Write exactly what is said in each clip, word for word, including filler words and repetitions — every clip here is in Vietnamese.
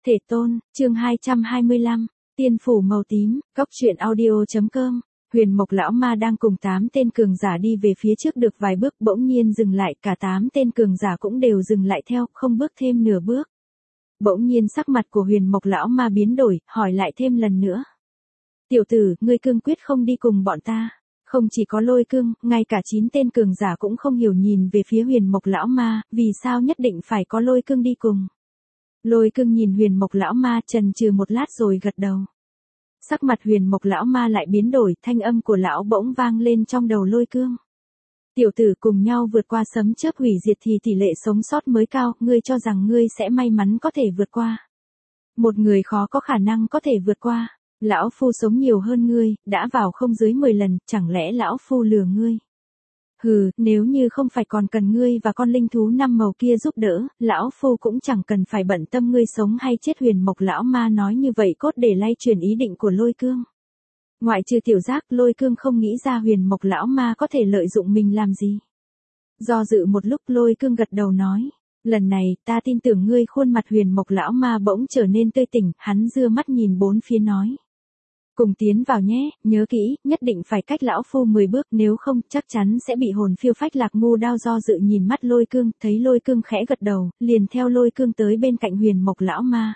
Thể tôn, chương hai trăm hai mươi lăm, tiên phủ màu tím, góc truyện audio.com. Huyền Mộc lão ma đang cùng tám tên cường giả đi về phía trước được vài bước, bỗng nhiên dừng lại, cả tám tên cường giả cũng đều dừng lại theo, không bước thêm nửa bước. Bỗng nhiên sắc mặt của Huyền Mộc lão ma biến đổi, hỏi lại thêm lần nữa. Tiểu tử, ngươi cương quyết không đi cùng bọn ta. Không chỉ có Lôi Cương, ngay cả chín tên cường giả cũng không hiểu nhìn về phía Huyền Mộc lão ma, vì sao nhất định phải có Lôi Cương đi cùng. Lôi Cương nhìn Huyền Mộc lão ma chần chừ một lát rồi gật đầu. Sắc mặt Huyền Mộc lão ma lại biến đổi, thanh âm của lão bỗng vang lên trong đầu Lôi Cương. Tiểu tử, cùng nhau vượt qua sấm chớp hủy diệt thì tỷ lệ sống sót mới cao, ngươi cho rằng ngươi sẽ may mắn có thể vượt qua. Một người khó có khả năng có thể vượt qua. Lão phu sống nhiều hơn ngươi, đã vào không dưới mười lần, chẳng lẽ lão phu lừa ngươi? Hừ, nếu như không phải còn cần ngươi và con linh thú năm màu kia giúp đỡ, lão phu cũng chẳng cần phải bận tâm ngươi sống hay chết. Huyền Mộc lão ma nói như vậy cốt để lay truyền ý định của Lôi Cương. Ngoại trừ tiểu giác, Lôi Cương không nghĩ ra Huyền Mộc lão ma có thể lợi dụng mình làm gì. Do dự một lúc, Lôi Cương gật đầu nói. Lần này, ta tin tưởng ngươi. Khuôn mặt Huyền Mộc lão ma bỗng trở nên tươi tỉnh, hắn giơ mắt nhìn bốn phía nói. Cùng tiến vào nhé, nhớ kỹ, nhất định phải cách lão phu mười bước, nếu không, chắc chắn sẽ bị hồn phiêu phách lạc. Ngu Đao do dự nhìn mắt Lôi Cương, thấy Lôi Cương khẽ gật đầu, liền theo Lôi Cương tới bên cạnh Huyền Mộc lão ma.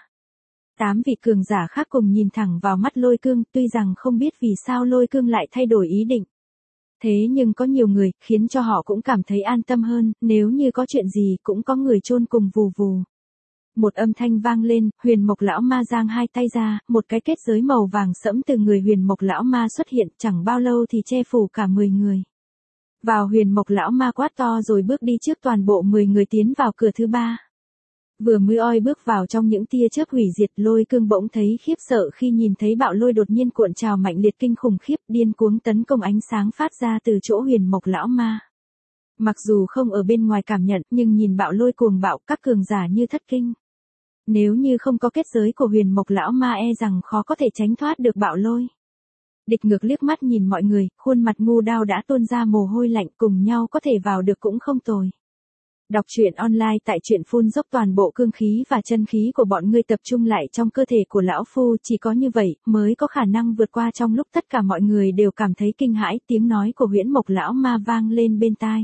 Tám vị cường giả khác cùng nhìn thẳng vào mắt Lôi Cương, tuy rằng không biết vì sao Lôi Cương lại thay đổi ý định. Thế nhưng có nhiều người, khiến cho họ cũng cảm thấy an tâm hơn, nếu như có chuyện gì cũng có người chôn cùng vù vù. Một âm thanh vang lên, Huyền Mộc lão ma giang hai tay ra, một cái kết giới màu vàng sẫm từ người Huyền Mộc lão ma xuất hiện, chẳng bao lâu thì che phủ cả mười người. Vào. Huyền Mộc lão ma quát to rồi bước đi trước toàn bộ mười người tiến vào cửa thứ ba. Vừa mới oi bước vào trong những tia chớp hủy diệt, Lôi Cương bỗng thấy khiếp sợ khi nhìn thấy bạo lôi đột nhiên cuộn trào mạnh liệt kinh khủng khiếp, điên cuống tấn công ánh sáng phát ra từ chỗ Huyền Mộc lão ma. Mặc dù không ở bên ngoài cảm nhận, nhưng nhìn bạo lôi cuồng bạo, các cường giả như thất kinh. Nếu như không có kết giới của Huyền Mộc lão ma e rằng khó có thể tránh thoát được bạo lôi. Địch Ngược liếc mắt nhìn mọi người, khuôn mặt Ngu Đao đã tuôn ra mồ hôi lạnh, cùng nhau có thể vào được cũng không tồi. Đọc truyện online tại truyện phun dốc toàn bộ cương khí và chân khí của bọn ngươi tập trung lại trong cơ thể của lão phu, chỉ có như vậy mới có khả năng vượt qua. Trong lúc tất cả mọi người đều cảm thấy kinh hãi, tiếng nói của Huyễn Mộc lão ma vang lên bên tai.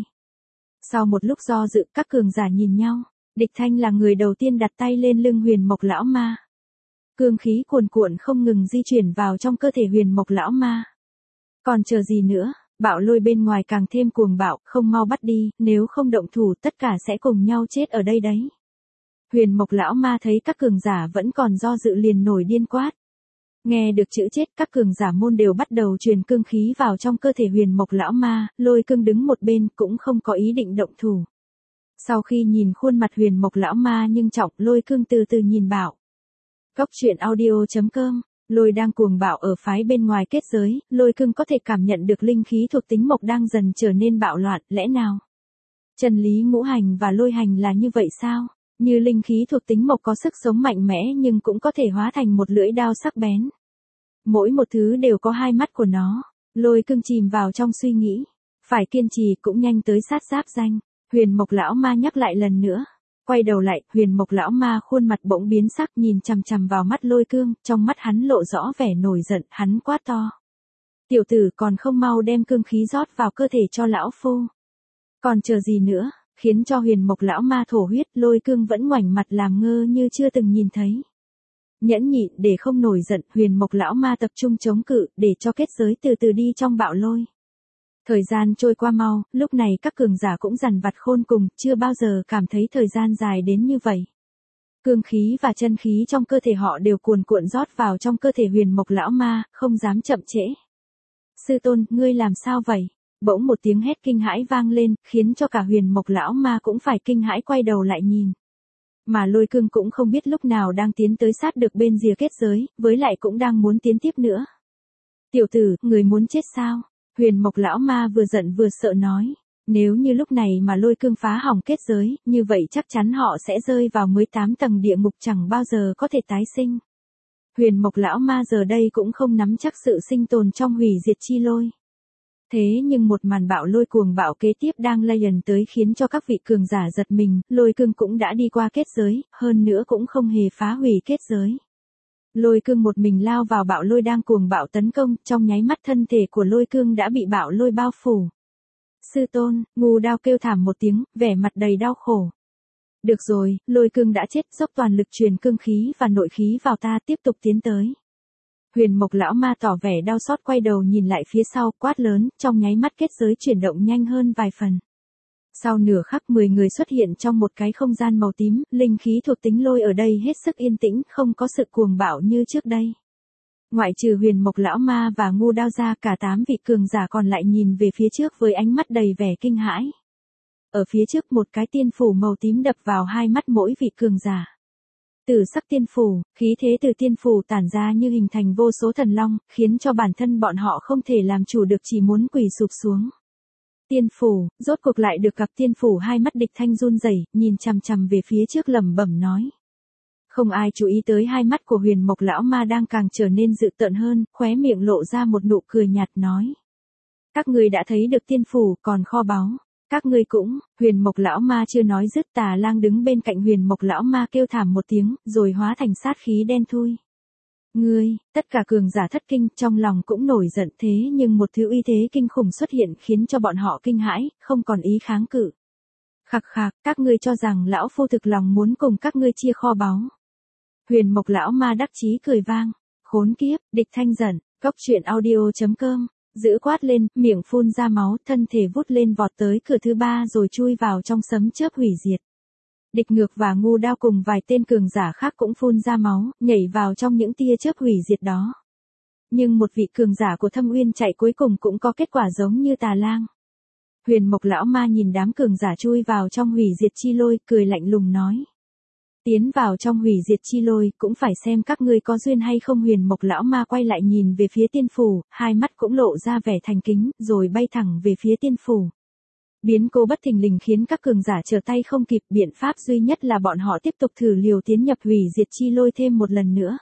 Sau một lúc do dự, các cường giả nhìn nhau. Địch Thanh là người đầu tiên đặt tay lên lưng Huyền Mộc lão ma. Cương khí cuồn cuộn không ngừng di chuyển vào trong cơ thể Huyền Mộc lão ma. Còn chờ gì nữa, bạo lôi bên ngoài càng thêm cuồng bạo, không mau bắt đi, nếu không động thủ tất cả sẽ cùng nhau chết ở đây đấy. Huyền Mộc lão ma thấy các cường giả vẫn còn do dự liền nổi điên quát. Nghe được chữ chết, các cường giả môn đều bắt đầu truyền cương khí vào trong cơ thể Huyền Mộc lão ma. Lôi Cương đứng một bên cũng không có ý định động thủ. Sau khi nhìn khuôn mặt Huyền Mộc lão ma nhưng trọng, Lôi Cương từ từ nhìn bảo. Góc truyện audio.com. Lôi đang cuồng bạo ở phái bên ngoài kết giới, Lôi Cương có thể cảm nhận được linh khí thuộc tính mộc đang dần trở nên bạo loạn, lẽ nào? Chân lý ngũ hành và lôi hành là như vậy sao? Như linh khí thuộc tính mộc có sức sống mạnh mẽ nhưng cũng có thể hóa thành một lưỡi đao sắc bén. Mỗi một thứ đều có hai mắt của nó. Lôi Cương chìm vào trong suy nghĩ. Phải kiên trì, cũng nhanh tới sát giáp danh. Huyền Mộc lão ma nhắc lại lần nữa. Quay đầu lại, Huyền Mộc lão ma khuôn mặt bỗng biến sắc, nhìn chằm chằm vào mắt Lôi Cương, trong mắt hắn lộ rõ vẻ nổi giận, hắn quát to. Tiểu tử, còn không mau đem cương khí rót vào cơ thể cho lão phu. Còn chờ gì nữa, khiến cho Huyền Mộc lão ma thổ huyết. Lôi Cương vẫn ngoảnh mặt làm ngơ như chưa từng nhìn thấy. Nhẫn nhịn để không nổi giận, Huyền Mộc lão ma tập trung chống cự, để cho kết giới từ từ đi trong bạo lôi. Thời gian trôi qua mau, lúc này các cường giả cũng dằn vặt khôn cùng, chưa bao giờ cảm thấy thời gian dài đến như vậy. Cương khí và chân khí trong cơ thể họ đều cuồn cuộn rót vào trong cơ thể Huyền Mộc lão ma, không dám chậm trễ. Sư tôn, ngươi làm sao vậy? Bỗng một tiếng hét kinh hãi vang lên, khiến cho cả Huyền Mộc lão ma cũng phải kinh hãi quay đầu lại nhìn. Mà Lôi Cương cũng không biết lúc nào đang tiến tới sát được bên rìa kết giới, với lại cũng đang muốn tiến tiếp nữa. Tiểu tử, người muốn chết sao? Huyền Mộc lão ma vừa giận vừa sợ nói, nếu như lúc này mà Lôi Cương phá hỏng kết giới, như vậy chắc chắn họ sẽ rơi vào mười tám tầng địa ngục, chẳng bao giờ có thể tái sinh. Huyền Mộc lão ma giờ đây cũng không nắm chắc sự sinh tồn trong hủy diệt chi lôi. Thế nhưng một màn bạo lôi cuồng bạo kế tiếp đang lay dần tới khiến cho các vị cường giả giật mình, lôi cương cũng đã đi qua kết giới, hơn nữa cũng không hề phá hủy kết giới. Lôi cương một mình lao vào bạo lôi đang cuồng bạo tấn công, trong nháy mắt thân thể của lôi cương đã bị bạo lôi bao phủ. Sư tôn, ngu đao kêu thảm một tiếng, vẻ mặt đầy đau khổ. Được rồi, lôi cương đã chết, dốc toàn lực truyền cương khí và nội khí vào ta, tiếp tục tiến tới. Huyền Mộc lão ma tỏ vẻ đau xót, quay đầu nhìn lại phía sau, quát lớn, trong nháy mắt kết giới chuyển động nhanh hơn vài phần. Sau nửa khắc mười người xuất hiện trong một cái không gian màu tím, linh khí thuộc tính lôi ở đây hết sức yên tĩnh, không có sự cuồng bạo như trước đây. Ngoại trừ Huyền Mộc lão ma và ngu đao ra, cả tám vị cường giả còn lại nhìn về phía trước với ánh mắt đầy vẻ kinh hãi. Ở phía trước một cái tiên phủ màu tím đập vào hai mắt mỗi vị cường giả. Tử sắc tiên phủ, khí thế từ tiên phủ tản ra như hình thành vô số thần long, khiến cho bản thân bọn họ không thể làm chủ được, chỉ muốn quỳ sụp xuống. Tiên phủ, rốt cuộc lại được gặp tiên phủ, hai mắt Địch Thanh run rẩy, nhìn chằm chằm về phía trước lẩm bẩm nói. Không ai chú ý tới hai mắt của Huyền Mộc lão ma đang càng trở nên dữ tợn hơn, khóe miệng lộ ra một nụ cười nhạt nói. Các ngươi đã thấy được tiên phủ, còn kho báu. Các ngươi cũng, Huyền Mộc lão ma chưa nói dứt, Tà Lang đứng bên cạnh Huyền Mộc lão ma kêu thảm một tiếng, rồi hóa thành sát khí đen thui. Ngươi, tất cả cường giả thất kinh, trong lòng cũng nổi giận, thế nhưng một thứ uy thế kinh khủng xuất hiện khiến cho bọn họ kinh hãi, không còn ý kháng cự. Khặc khạc, các ngươi cho rằng lão phu thực lòng muốn cùng các ngươi chia kho báu. Huyền Mộc lão ma đắc chí cười vang, khốn kiếp, Địch Thanh giận, cốc truyện audio chấm com. Giữ quát lên, miệng phun ra máu, thân thể vút lên vọt tới cửa thứ ba rồi chui vào trong sấm chớp hủy diệt. Địch Ngược và ngu đao cùng vài tên cường giả khác cũng phun ra máu, nhảy vào trong những tia chớp hủy diệt đó. Nhưng một vị cường giả của Thâm Uyên chạy cuối cùng cũng có kết quả giống như Tà Lang. Huyền Mộc lão ma nhìn đám cường giả chui vào trong hủy diệt chi lôi, cười lạnh lùng nói. Tiến vào trong hủy diệt chi lôi, cũng phải xem các ngươi có duyên hay không. Huyền Mộc lão ma quay lại nhìn về phía tiên phủ, hai mắt cũng lộ ra vẻ thành kính, rồi bay thẳng về phía tiên phủ. Biến cố bất thình lình khiến các cường giả trở tay không kịp, biện pháp duy nhất là bọn họ tiếp tục thử liều tiến nhập hủy diệt chi lôi thêm một lần nữa.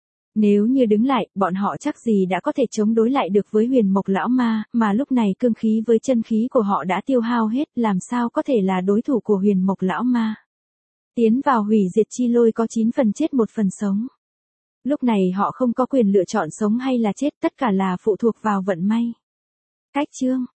Nếu như đứng lại, bọn họ chắc gì đã có thể chống đối lại được với Huyền Mộc lão ma, mà lúc này cương khí với chân khí của họ đã tiêu hao hết, làm sao có thể là đối thủ của Huyền Mộc lão ma. Tiến vào hủy diệt chi lôi có chín phần chết một phần sống. Lúc này họ không có quyền lựa chọn sống hay là chết, tất cả là phụ thuộc vào vận may. Cách chương